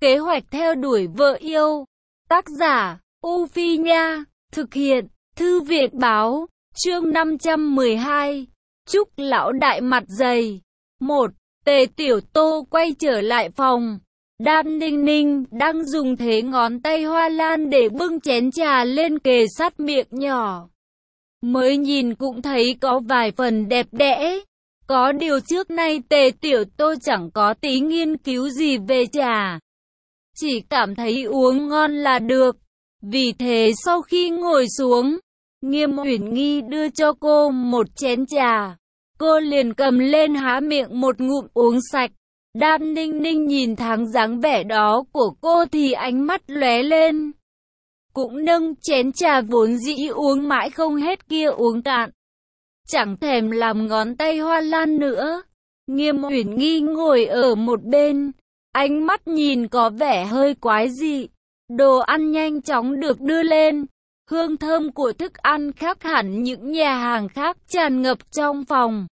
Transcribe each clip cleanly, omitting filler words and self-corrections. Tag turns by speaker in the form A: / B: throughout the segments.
A: Kế hoạch theo đuổi vợ yêu. Tác giả, U Phi Nha. Thực hiện, Thư viện Báo. Chương 512. Trúc lão đại mặt dày. 1. Tề Tiểu Tô quay trở lại phòng. Đan Ninh Ninh đang dùng thế ngón tay hoa lan để bưng chén trà lên kề sát miệng nhỏ. Mới nhìn cũng thấy có vài phần đẹp đẽ. Có điều trước nay Tề Tiểu Tô chẳng có tí nghiên cứu gì về trà. Chỉ cảm thấy uống ngon là được. Vì thế sau khi ngồi xuống, Nghiêm Uyển Nghi đưa cho cô một chén trà. Cô liền cầm lên há miệng một ngụm uống sạch. Đan Ninh Ninh nhìn dáng vẻ đó của cô thì ánh mắt lóe lên. Cũng nâng chén trà vốn dĩ uống mãi không hết kia uống cạn. Chẳng thèm làm ngón tay hoa lan nữa. Nghiêm Uyển Nghi ngồi ở một bên, ánh mắt nhìn có vẻ hơi quái dị. Đồ ăn nhanh chóng được đưa lên. Hương thơm của thức ăn khác hẳn những nhà hàng khác tràn ngập trong phòng.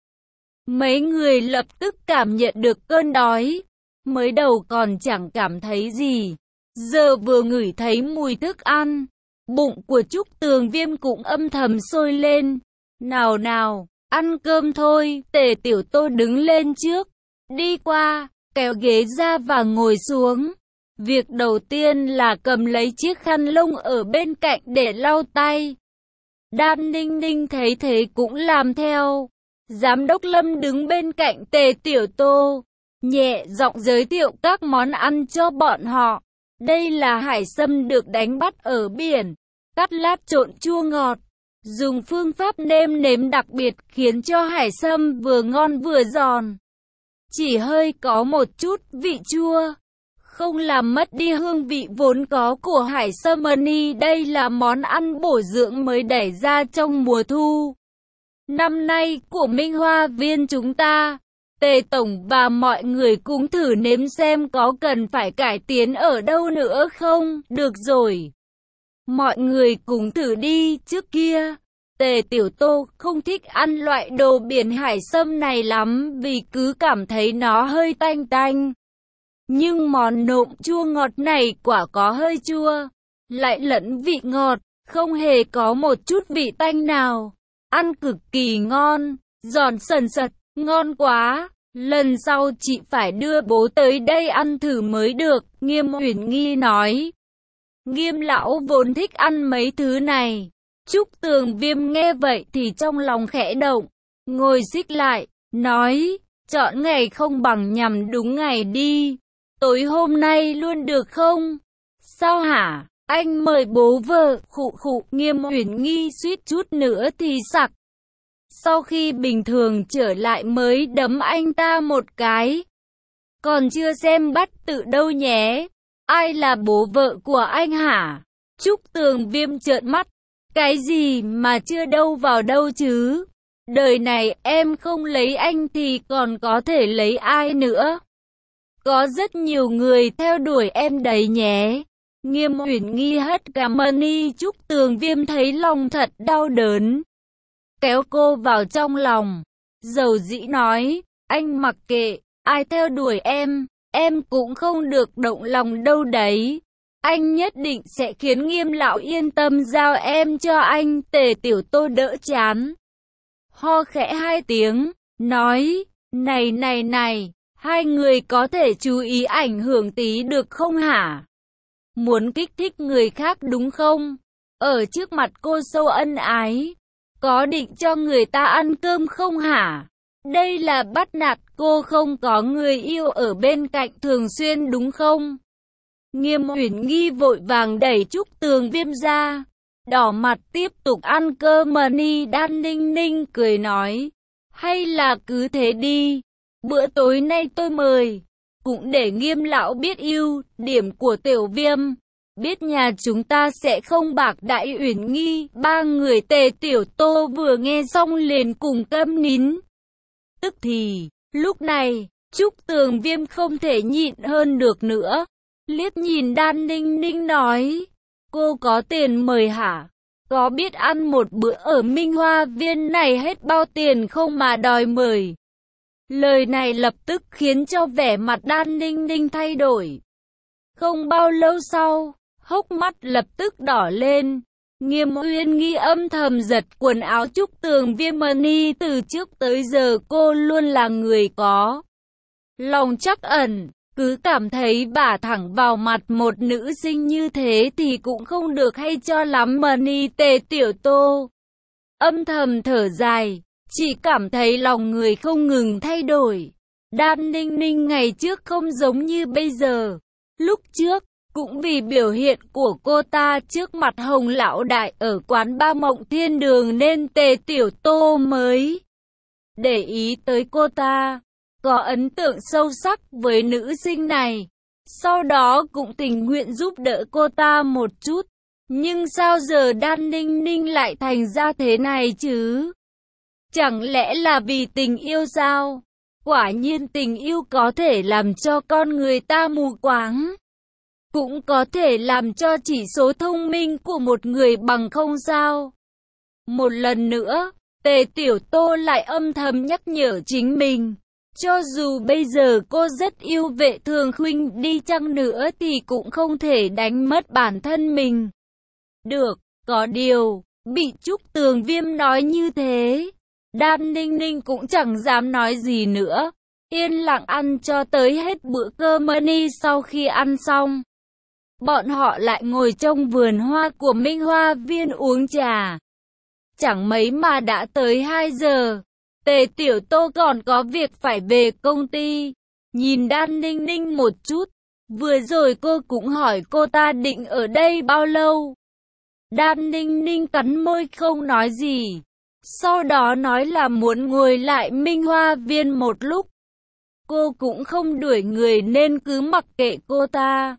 A: Mấy người lập tức cảm nhận được cơn đói. Mới đầu còn chẳng cảm thấy gì. Giờ vừa ngửi thấy mùi thức ăn, bụng của Trúc Tường Viêm cũng âm thầm sôi lên. Nào nào, ăn cơm thôi. Tề Tiểu Tô đứng lên trước, đi qua, kéo ghế ra và ngồi xuống. Việc đầu tiên là cầm lấy chiếc khăn lông ở bên cạnh để lau tay. Đan Ninh Ninh thấy thế cũng làm theo. Giám đốc Lâm đứng bên cạnh Tề Tiểu Tô, nhẹ giọng giới thiệu các món ăn cho bọn họ. Đây là hải sâm được đánh bắt ở biển, cắt lát trộn chua ngọt. Dùng phương pháp nêm nếm đặc biệt khiến cho hải sâm vừa ngon vừa giòn. Chỉ hơi có một chút vị chua, không làm mất đi hương vị vốn có của hải sâm mani. Đây là món ăn bổ dưỡng mới đẩy ra trong mùa thu năm nay của Minh Hoa Viên chúng ta. Tề Tổng và mọi người cũng thử nếm xem có cần phải cải tiến ở đâu nữa không. Được rồi, mọi người cùng thử đi. Trước kia, Tề Tiểu Tô không thích ăn loại đồ biển hải sâm này lắm vì cứ cảm thấy nó hơi tanh tanh. Nhưng món nộm chua ngọt này quả có hơi chua, lại lẫn vị ngọt, không hề có một chút vị tanh nào. Ăn cực kỳ ngon, giòn sần sật, ngon quá. Lần sau chị phải đưa bố tới đây ăn thử mới được, Nghiêm Uyển Nghi nói. Nghiêm lão vốn thích ăn mấy thứ này. Trúc Tường Viêm nghe vậy thì trong lòng khẽ động, ngồi xích lại, nói, chọn ngày không bằng nhằm đúng ngày đi. Tối hôm nay luôn được không? Sao hả? Anh mời bố vợ. Khụ khụ. Nghiêm Uyển Nghi suýt chút nữa thì sặc. Sau khi bình thường trở lại mới đấm anh ta một cái. Còn chưa xem bắt tự đâu nhé. Ai là bố vợ của anh hả? Trúc Tường Viêm trợn mắt. Cái gì mà chưa đâu vào đâu chứ? Đời này em không lấy anh thì còn có thể lấy ai nữa? Có rất nhiều người theo đuổi em đấy nhé. Nghiêm Uyển Nghi hất cằm mani. Trúc Tường Viêm thấy lòng thật đau đớn, kéo cô vào trong lòng, dầu dĩ nói, anh mặc kệ, ai theo đuổi em cũng không được động lòng đâu đấy. Anh nhất định sẽ khiến Nghiêm lão yên tâm giao em cho anh. Tề Tiểu Tô đỡ chán, ho khẽ hai tiếng, nói, này, hai người có thể chú ý ảnh hưởng tí được không hả? Muốn kích thích người khác đúng không? Ở trước mặt cô sâu ân ái, có định cho người ta ăn cơm không hả? Đây là bắt nạt cô không có người yêu ở bên cạnh thường xuyên đúng không? Nghiêm Uyển Nghi vội vàng đẩy Trúc Tường Viêm ra, đỏ mặt tiếp tục ăn cơm mani. Đan Ninh Ninh cười nói, hay là cứ thế đi, bữa tối nay tôi mời, cũng để Nghiêm lão biết ưu điểm của Tiểu Viêm, biết nhà chúng ta sẽ không bạc đãi Uyển Nghi. Ba người Tề Tiểu Tô vừa nghe xong liền cùng câm nín. Tức thì, lúc này, Trúc Tường Viêm không thể nhịn hơn được nữa, liếc nhìn Đan Ninh Ninh nói, cô có tiền mời hả? Có biết ăn một bữa ở Minh Hoa Viên này hết bao tiền không mà đòi mời? Lời này lập tức khiến cho vẻ mặt Đan Ninh Ninh thay đổi. Không bao lâu sau, hốc mắt lập tức đỏ lên. Nghiêm Uyên Nghi âm thầm giật quần áo Trúc Tường Viêm Money, từ trước tới giờ cô luôn là người có lòng trắc ẩn, cứ cảm thấy bả thẳng vào mặt một nữ sinh như thế thì cũng không được hay cho lắm. Money Tề Tiểu Tô âm thầm thở dài, chỉ cảm thấy lòng người không ngừng thay đổi. Đan Ninh Ninh ngày trước không giống như bây giờ. Lúc trước, cũng vì biểu hiện của cô ta trước mặt Hồng lão đại ở quán ba Mộng Thiên Đường nên Tề Tiểu Tô mới để ý tới cô ta, có ấn tượng sâu sắc với nữ sinh này. Sau đó cũng tình nguyện giúp đỡ cô ta một chút. Nhưng sao giờ Đan Ninh Ninh lại thành ra thế này chứ? Chẳng lẽ là vì tình yêu sao? Quả nhiên tình yêu có thể làm cho con người ta mù quáng, cũng có thể làm cho chỉ số thông minh của một người bằng không sao? Một lần nữa, Tề Tiểu Tô lại âm thầm nhắc nhở chính mình. Cho dù bây giờ cô rất yêu Vệ Thường Khuynh đi chăng nữa thì cũng không thể đánh mất bản thân mình được. Có điều, bị Trúc Tường Viêm nói như thế, Đan Ninh Ninh cũng chẳng dám nói gì nữa. Yên lặng ăn cho tới hết bữa cơm. Money sau khi ăn xong, bọn họ lại ngồi trong vườn hoa của Minh Hoa Viên uống trà. Chẳng mấy mà đã tới 2 giờ. Tề Tiểu Tô còn có việc phải về công ty. Nhìn Đan Ninh Ninh một chút, vừa rồi cô cũng hỏi cô ta định ở đây bao lâu. Đan Ninh Ninh cắn môi không nói gì. Sau đó nói là muốn ngồi lại Minh Hoa Viên một lúc. Cô cũng không đuổi người nên cứ mặc kệ cô ta.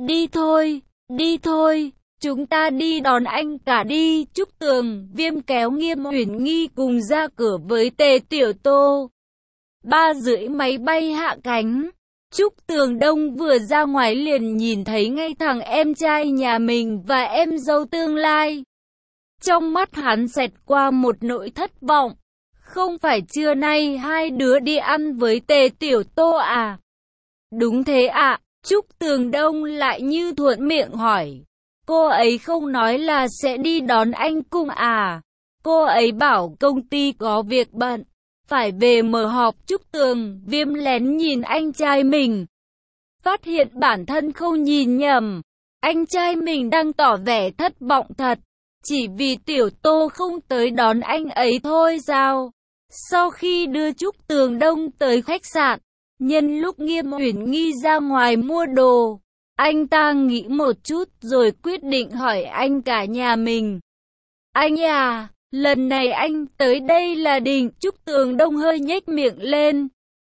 A: Đi thôi, chúng ta đi đón anh cả đi. Trúc Tường Viêm kéo Nghiêm Uyển Nghi cùng ra cửa với Tề Tiểu Tô. 3:30 máy bay hạ cánh. Trúc Tường Đông vừa ra ngoài liền nhìn thấy ngay thằng em trai nhà mình và em dâu tương lai. Trong mắt hắn xẹt qua một nỗi thất vọng. Không phải trưa nay hai đứa đi ăn với Tề Tiểu Tô à? Đúng thế ạ. Trúc Tường Đông lại như thuận miệng hỏi. Cô ấy không nói là sẽ đi đón anh cùng à? Cô ấy bảo công ty có việc bận, phải về mở họp. Trúc Tường Viêm lén nhìn anh trai mình, phát hiện bản thân không nhìn nhầm. Anh trai mình đang tỏ vẻ thất vọng thật, chỉ vì Tiểu Tô không tới đón anh ấy thôi sao? Sau khi đưa Trúc Tường Đông tới khách sạn, nhân lúc Nghiêm Uyển Nghi ra ngoài mua đồ, anh ta nghĩ một chút rồi quyết định hỏi anh cả nhà mình. Anh à, lần này anh tới đây là định. Trúc Tường Đông hơi nhếch miệng lên.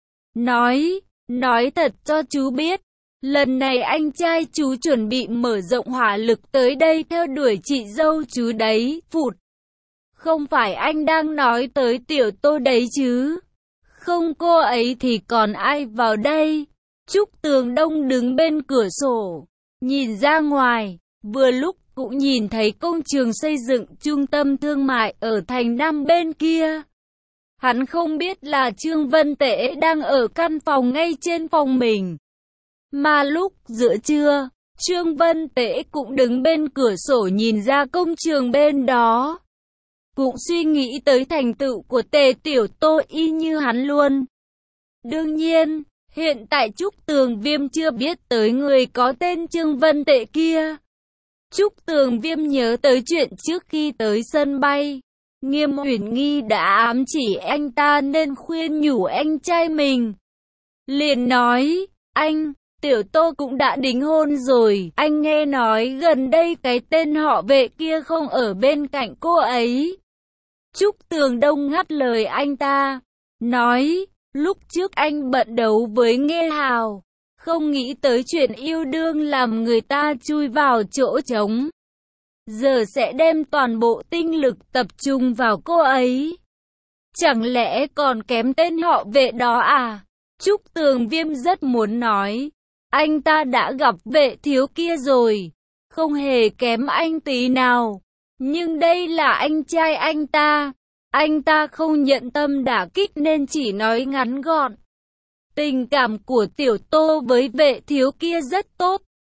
A: Nói thật cho chú biết, lần này anh trai chú chuẩn bị mở rộng hỏa lực tới đây theo đuổi chị dâu chú đấy. Phụt, không phải anh đang nói tới Tiểu Tô đấy chứ? Không cô ấy thì còn ai vào đây? Trúc Tường Đông đứng bên cửa sổ, nhìn ra ngoài, vừa lúc cũng nhìn thấy công trường xây dựng trung tâm thương mại ở thành Nam bên kia. Hắn không biết là Trương Vân Tễ đang ở căn phòng ngay trên phòng mình. Mà lúc giữa trưa, Trương Vân Tễ cũng đứng bên cửa sổ nhìn ra công trường bên đó. Cũng suy nghĩ tới thành tựu của Tề Tiểu Tô y như hắn luôn. Đương nhiên, hiện tại Trúc Tường Viêm chưa biết tới người có tên Trương Vân Tệ kia. Trúc Tường Viêm nhớ tới chuyện trước khi tới sân bay, Nghiêm Uyển Nghi đã ám chỉ anh ta nên khuyên nhủ anh trai mình. Liền nói, anh, Tiểu Tô cũng đã đính hôn rồi, anh nghe nói gần đây cái tên họ Vệ kia không ở bên cạnh cô ấy. Trúc Tường Đông ngắt lời anh ta, nói, lúc trước anh bận đấu với Nghê Hào, không nghĩ tới chuyện yêu đương làm người ta chui vào chỗ trống. Giờ sẽ đem toàn bộ tinh lực tập trung vào cô ấy. Chẳng lẽ còn kém tên họ Vệ đó à? Trúc Tường Viêm rất muốn nói, anh ta đã gặp Vệ thiếu kia rồi, không hề kém anh tí nào. Nhưng đây là anh trai anh ta không nhận tâm đả kích nên chỉ nói ngắn gọn. Tình cảm của Tiểu Tô với Vệ thiếu kia rất tốt,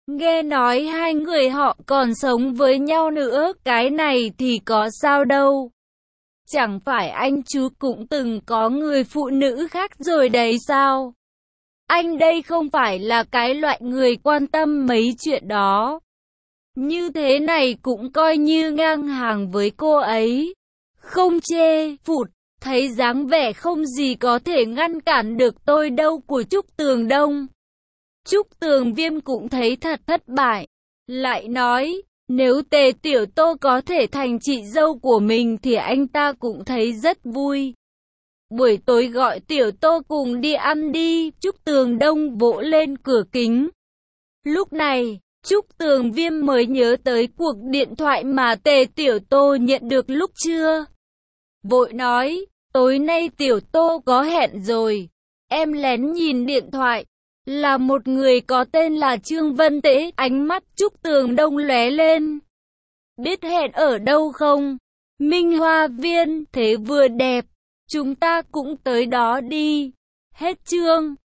A: Nghe nói hai người họ còn sống với nhau nữa, cái này thì có sao đâu. Chẳng phải anh chú cũng từng có người phụ nữ khác rồi đấy sao? Anh đây không phải là cái loại người quan tâm mấy chuyện đó. Như thế này cũng coi như ngang hàng với cô ấy. Không chê, phụt, thấy dáng vẻ không gì có thể ngăn cản được tôi đâu của Trúc Tường Đông. Trúc Tường Viêm cũng thấy thật thất bại. Lại nói, nếu Tề Tiểu Tô có thể thành chị dâu của mình thì anh ta cũng thấy rất vui. Buổi tối gọi Tiểu Tô cùng đi ăn đi, Trúc Tường Đông vỗ lên cửa kính. Lúc này, Trúc Tường Viêm mới nhớ tới cuộc điện thoại mà Tề Tiểu Tô nhận được lúc trưa. Vội nói, tối nay Tiểu Tô có hẹn rồi. Em lén nhìn điện thoại, là một người có tên là Trương Vân Tế. Ánh mắt Trúc Tường Đông lóe lên. Biết hẹn ở đâu không? Minh Hoa Viên, thế vừa đẹp. Chúng ta cũng tới đó đi. Hết chương.